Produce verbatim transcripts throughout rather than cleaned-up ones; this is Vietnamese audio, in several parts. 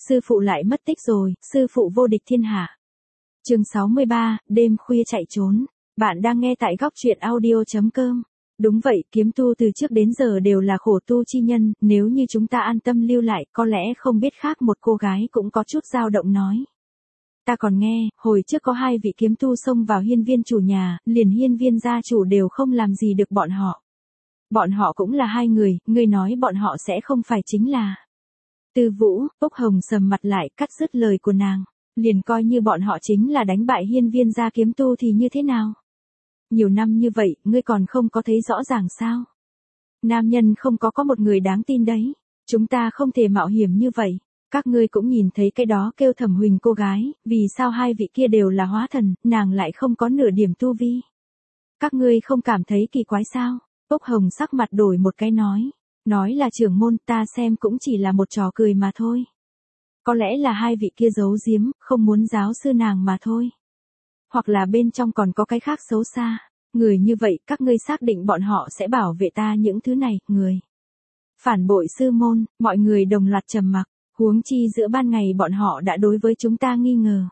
sư phụ lại mất tích rồi, sư phụ vô địch thiên hạ. Chương sáu mươi ba, đêm khuya chạy trốn. Bạn đang nghe tại góc truyện audio chấm com. Đúng vậy, kiếm tu từ trước đến giờ đều là khổ tu chi nhân, nếu như chúng ta an tâm lưu lại, có lẽ không biết khác một cô gái cũng có chút dao động nói. Ta còn nghe, hồi trước có hai vị kiếm tu xông vào hiên viên chủ nhà, liền hiên viên gia chủ đều không làm gì được bọn họ. Bọn họ cũng là hai người, ngươi nói bọn họ sẽ không phải chính là. Tư Vũ, Úc Hồng sầm mặt lại, cắt dứt lời của nàng. Liền coi như bọn họ chính là đánh bại hiên viên gia kiếm tu thì như thế nào? Nhiều năm như vậy, ngươi còn không có thấy rõ ràng sao? Nam nhân không có có một người đáng tin đấy. Chúng ta không thể mạo hiểm như vậy. Các ngươi cũng nhìn thấy cái đó kêu Thẩm Huỳnh cô gái, vì sao hai vị kia đều là hóa thần, nàng lại không có nửa điểm tu vi. Các ngươi không cảm thấy kỳ quái sao? Úc Hồng sắc mặt đổi một cái nói. Nói là trưởng môn, ta xem cũng chỉ là một trò cười mà thôi. Có lẽ là hai vị kia giấu giếm, không muốn giáo sư nàng mà thôi. Hoặc là bên trong còn có cái khác xấu xa. Người như vậy, các ngươi xác định bọn họ sẽ bảo vệ ta những thứ này, người. Phản bội sư môn, mọi người đồng loạt trầm mặc, huống chi giữa ban ngày bọn họ đã đối với chúng ta nghi ngờ.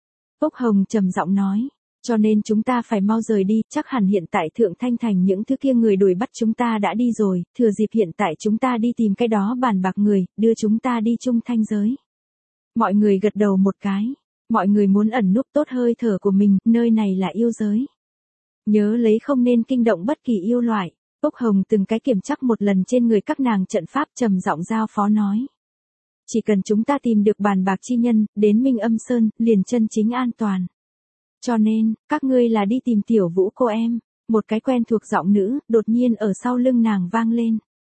Úc Hồng trầm giọng nói, cho nên chúng ta phải mau rời đi, chắc hẳn hiện tại Thượng Thanh Thành những thứ kia người đuổi bắt chúng ta đã đi rồi, thừa dịp hiện tại chúng ta đi tìm cái đó bàn bạc người, đưa chúng ta đi chung thanh giới. Mọi người gật đầu một cái, mọi người muốn ẩn núp tốt hơi thở của mình, nơi này là yêu giới. Nhớ lấy không nên kinh động bất kỳ yêu loại. Úc Hồng từng cái kiểm chắc một lần trên người các nàng trận pháp trầm giọng giao phó nói. Chỉ cần chúng ta tìm được bàn bạc chi nhân, đến Minh Âm Sơn, liền chân chính an toàn. Cho nên, các ngươi là đi tìm Tiểu Vũ cô em. Một cái quen thuộc giọng nữ, đột nhiên ở sau lưng nàng vang lên.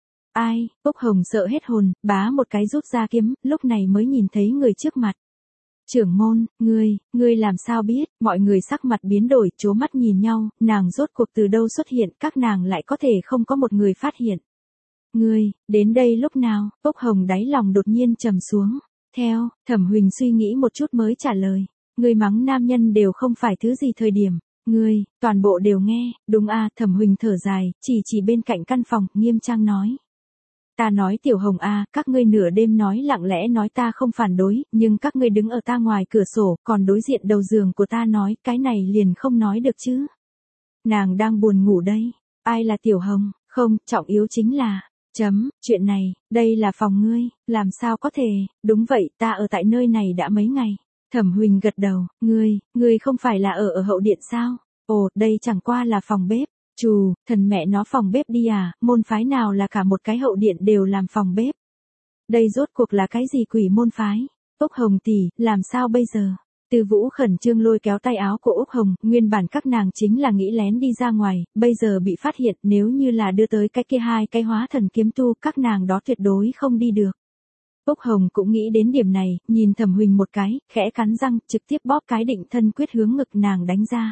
Ai, Úc Hồng sợ hết hồn, bá một cái rút ra kiếm, lúc này mới nhìn thấy người trước mặt. Trưởng môn, ngươi, ngươi làm sao biết, mọi người sắc mặt biến đổi, chố mắt nhìn nhau, nàng rốt cuộc từ đâu xuất hiện, các nàng lại có thể không có một người phát hiện. Ngươi, đến đây lúc nào, Úc Hồng đáy lòng đột nhiên trầm xuống, theo, Thẩm Huỳnh suy nghĩ một chút mới trả lời, ngươi mắng nam nhân đều không phải thứ gì thời điểm, ngươi, toàn bộ đều nghe, đúng à, Thẩm Huỳnh thở dài, chỉ chỉ bên cạnh căn phòng, nghiêm trang nói. Ta nói Tiểu Hồng a, à, các ngươi nửa đêm nói lặng lẽ nói ta không phản đối, nhưng các ngươi đứng ở ta ngoài cửa sổ, còn đối diện đầu giường của ta nói, cái này liền không nói được chứ. Nàng đang buồn ngủ đây, ai là Tiểu Hồng, không, trọng yếu chính là, chấm, chuyện này, đây là phòng ngươi, làm sao có thể, đúng vậy, ta ở tại nơi này đã mấy ngày. Thẩm Huỳnh gật đầu, ngươi, ngươi không phải là ở ở hậu điện sao? Ồ, đây chẳng qua là phòng bếp. Chù, thần mẹ nó phòng bếp đi à, môn phái nào là cả một cái hậu điện đều làm phòng bếp. Đây rốt cuộc là cái gì quỷ môn phái? Úc Hồng tỷ, làm sao bây giờ? Tư Vũ khẩn trương lôi kéo tay áo của Úc Hồng, nguyên bản các nàng chính là nghĩ lén đi ra ngoài, bây giờ bị phát hiện, nếu như là đưa tới cái kia hai cái hóa thần kiếm tu, các nàng đó tuyệt đối không đi được. Úc Hồng cũng nghĩ đến điểm này, nhìn Thẩm Huỳnh một cái, khẽ cắn răng, trực tiếp bóp cái định thân quyết hướng ngực nàng đánh ra.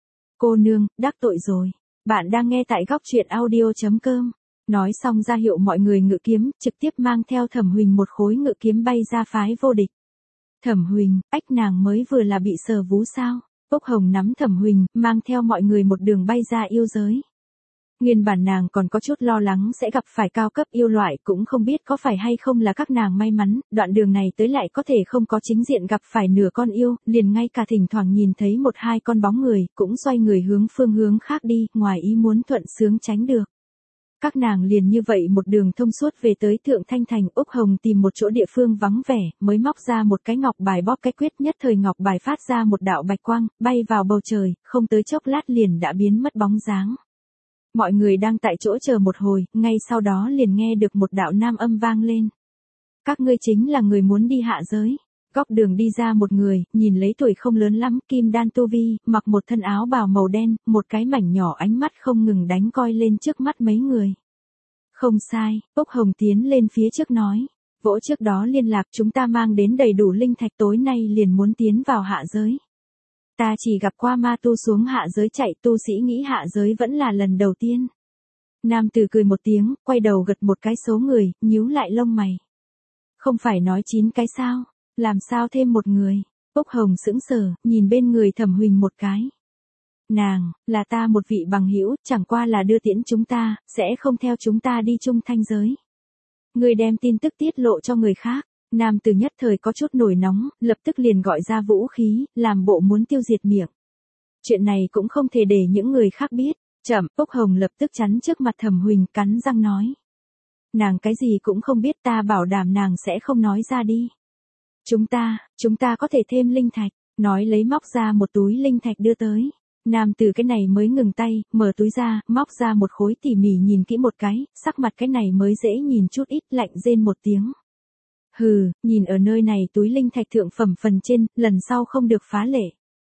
Cô nương, đắc tội rồi. Bạn đang nghe tại góc truyện audio chấm com. Nói xong ra hiệu mọi người ngự kiếm, trực tiếp mang theo Thẩm Huỳnh một khối ngự kiếm bay ra phái vô địch. Thẩm Huỳnh, ách nàng mới vừa là bị sờ vú sao? Úc Hồng nắm Thẩm Huỳnh, mang theo mọi người một đường bay ra yêu giới. Nguyên bản nàng còn có chút lo lắng sẽ gặp phải cao cấp yêu loại, cũng không biết có phải hay không là các nàng may mắn, đoạn đường này tới lại có thể không có chính diện gặp phải nửa con yêu, liền ngay cả thỉnh thoảng nhìn thấy một hai con bóng người, cũng xoay người hướng phương hướng khác đi, ngoài ý muốn thuận sướng tránh được. Các nàng liền như vậy một đường thông suốt về tới Thượng Thanh Thành. Úc Hồng tìm một chỗ địa phương vắng vẻ, mới móc ra một cái ngọc bài bóp cái quyết, nhất thời ngọc bài phát ra một đạo bạch quang, bay vào bầu trời, không tới chốc lát liền đã biến mất bóng dáng. Mọi người đang tại chỗ chờ một hồi, ngay sau đó liền nghe được một đạo nam âm vang lên. Các ngươi chính là người muốn đi hạ giới. Góc đường đi ra một người, nhìn lấy tuổi không lớn lắm, kim đan tu vi, mặc một thân áo bào màu đen, một cái mảnh nhỏ ánh mắt không ngừng đánh coi lên trước mắt mấy người. Không sai, Úc Hồng tiến lên phía trước nói. Vỗ trước đó liên lạc chúng ta mang đến đầy đủ linh thạch, tối nay liền muốn tiến vào hạ giới. Ta chỉ gặp qua ma tu xuống hạ giới chạy, tu sĩ nghĩ hạ giới vẫn là lần đầu tiên. Nam tử cười một tiếng, quay đầu gật một cái số người, nhíu lại lông mày. Không phải nói chín cái sao, làm sao thêm một người? Úc Hồng sững sờ, nhìn bên người Thẩm Huỳnh một cái. Nàng, là ta một vị bằng hữu, chẳng qua là đưa tiễn chúng ta, sẽ không theo chúng ta đi chung thanh giới. Người đem tin tức tiết lộ cho người khác, Nam tử nhất thời có chút nổi nóng, lập tức liền gọi ra vũ khí, làm bộ muốn tiêu diệt miệng. Chuyện này cũng không thể để những người khác biết. Chậm, Úc Hồng lập tức chắn trước mặt Thẩm Huỳnh, cắn răng nói. Nàng cái gì cũng không biết, ta bảo đảm nàng sẽ không nói ra đi. Chúng ta, chúng ta có thể thêm linh thạch, nói lấy móc ra một túi linh thạch đưa tới. Nam tử cái này mới ngừng tay, mở túi ra, móc ra một khối tỉ mỉ nhìn kỹ một cái, sắc mặt cái này mới dễ nhìn chút ít, lạnh rên một tiếng. Hừ, nhìn ở nơi này túi linh thạch thượng phẩm phần trên, lần sau không được phá lệ.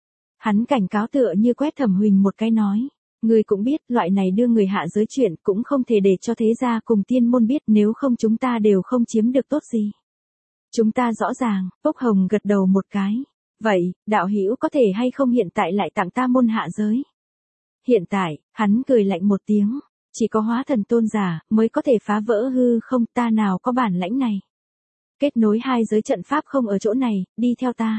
Hắn cảnh cáo tựa như quét Thẩm Huỳnh một cái nói. Ngươi cũng biết, loại này đưa người hạ giới chuyện cũng không thể để cho thế gia cùng tiên môn biết, nếu không chúng ta đều không chiếm được tốt gì. Chúng ta rõ ràng, Úc Hồng gật đầu một cái. Vậy, đạo hữu có thể hay không hiện tại lại tặng ta môn hạ giới? Hiện tại, hắn cười lạnh một tiếng, chỉ có hóa thần tôn giả mới có thể phá vỡ hư không, ta nào có bản lãnh này. Kết nối hai giới trận pháp không ở chỗ này, đi theo ta.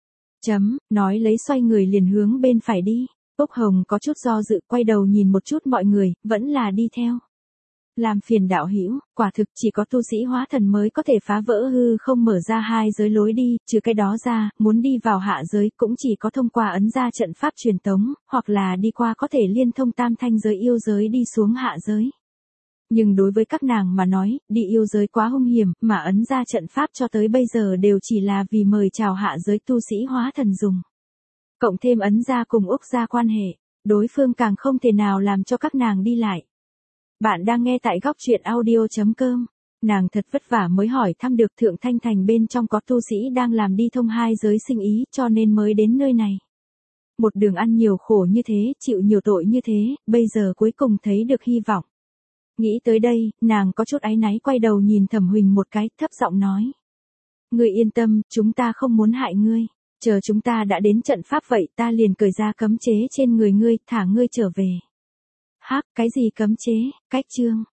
Chấm, nói lấy xoay người liền hướng bên phải đi. Úc Hồng có chút do dự, quay đầu nhìn một chút mọi người, vẫn là đi theo. Làm phiền đạo hữu, quả thực chỉ có tu sĩ hóa thần mới có thể phá vỡ hư không mở ra hai giới lối đi, trừ cái đó ra, muốn đi vào hạ giới cũng chỉ có thông qua ấn ra trận pháp truyền tống, hoặc là đi qua có thể liên thông tam thanh giới yêu giới đi xuống hạ giới. Nhưng đối với các nàng mà nói, đi yêu giới quá hung hiểm, mà ấn ra trận pháp cho tới bây giờ đều chỉ là vì mời chào hạ giới tu sĩ hóa thần dùng. Cộng thêm ấn ra cùng Úc gia quan hệ, đối phương càng không thể nào làm cho các nàng đi lại. Bạn đang nghe tại góc truyện audio chấm com. Nàng thật vất vả mới hỏi thăm được Thượng Thanh Thành bên trong có tu sĩ đang làm đi thông hai giới sinh ý, cho nên mới đến nơi này. Một đường ăn nhiều khổ như thế, chịu nhiều tội như thế, bây giờ cuối cùng thấy được hy vọng. Nghĩ tới đây, nàng có chút áy náy quay đầu nhìn Thẩm Huỳnh một cái, thấp giọng nói. Ngươi yên tâm, chúng ta không muốn hại ngươi. Chờ chúng ta đã đến trận pháp vậy ta liền cởi ra cấm chế trên người ngươi, thả ngươi trở về. Hắc, cái gì cấm chế, cách chương.